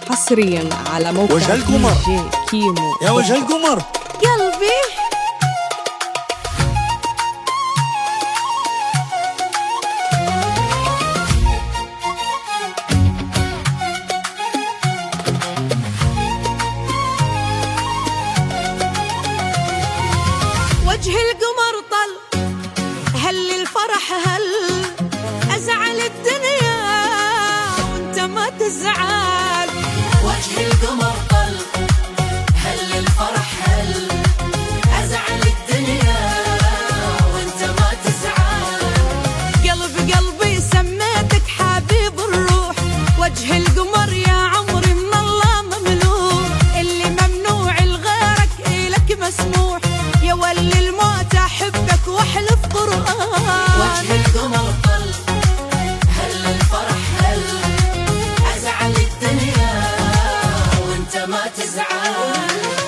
حصريا على موقع وجه القمر. دي جي كيمو. يا وجه القمر قلبي وجه القمر طل هل الفرح هل أزعل الدنيا وانت ما تزعل. وجه القمر طل هل الفرح هل أزعل الدنيا وانت ما تزعل. قلبي سميتك حبيب الروح. وجه القمر يا عمري من الله مملوك. اللي ممنوع لغيرك إلك مسموح. يا ولي الموت أحبك واحلف قرآن. وجه القمر طل هل الفرح هل أزعل الدنيا وانت ما تزعل.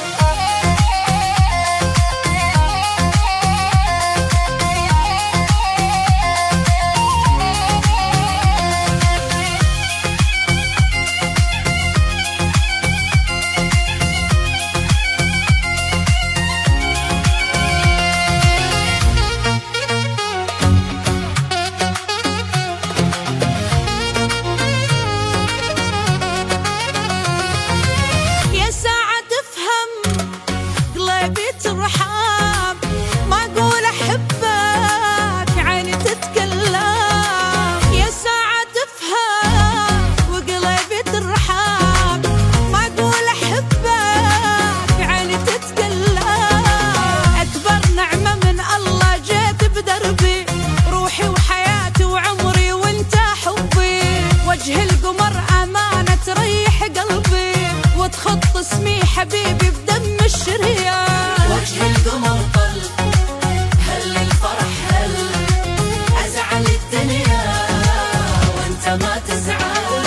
ترحم ما اقول احبك عيني تتكلم. يا ساعة تفهم وقلبي ترحم ما اقول احبك عيني تتكلم. اكبر نعمة من الله جيت بدربي. روحي وحياتي وعمري وانت حبي. وجه القمر امانة تريح قلبي وتخط اسمي حبيبي بدم الشريان. وجه القمر طل هل الفرح هل أزعل الدنيا وانت ما تزعل.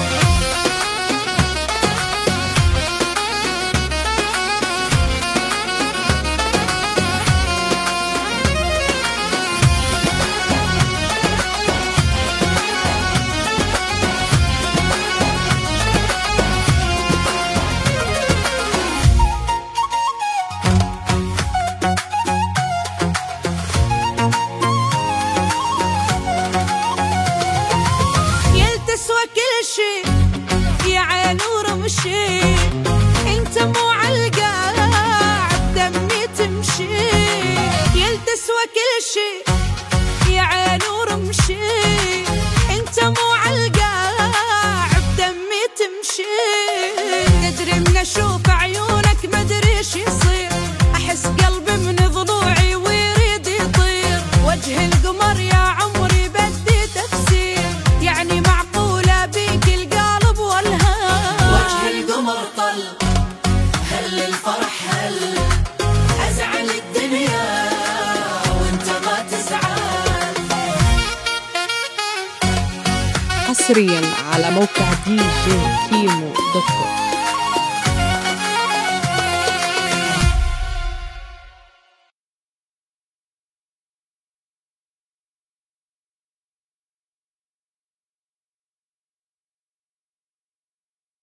كل شي يا عين ورمشي. انت مو عالقاع بدمي تمشي. يلتسوى كل شي يا عين ورمشي. انت مو عالقاع بدمي تمشي. ندري من اشوف عيونك مدري ايش يصير. احس قلبي من ضلوعي ويريد يطير. وجه القمر يا عمري بدي تفسير. يعني معقولة بيك القلب والهام. وجه القمر طل هل الفرح هل أزعل الدنيا وانت ما تزعل. حصريا على موقع دي جي كيمو دوت كوم.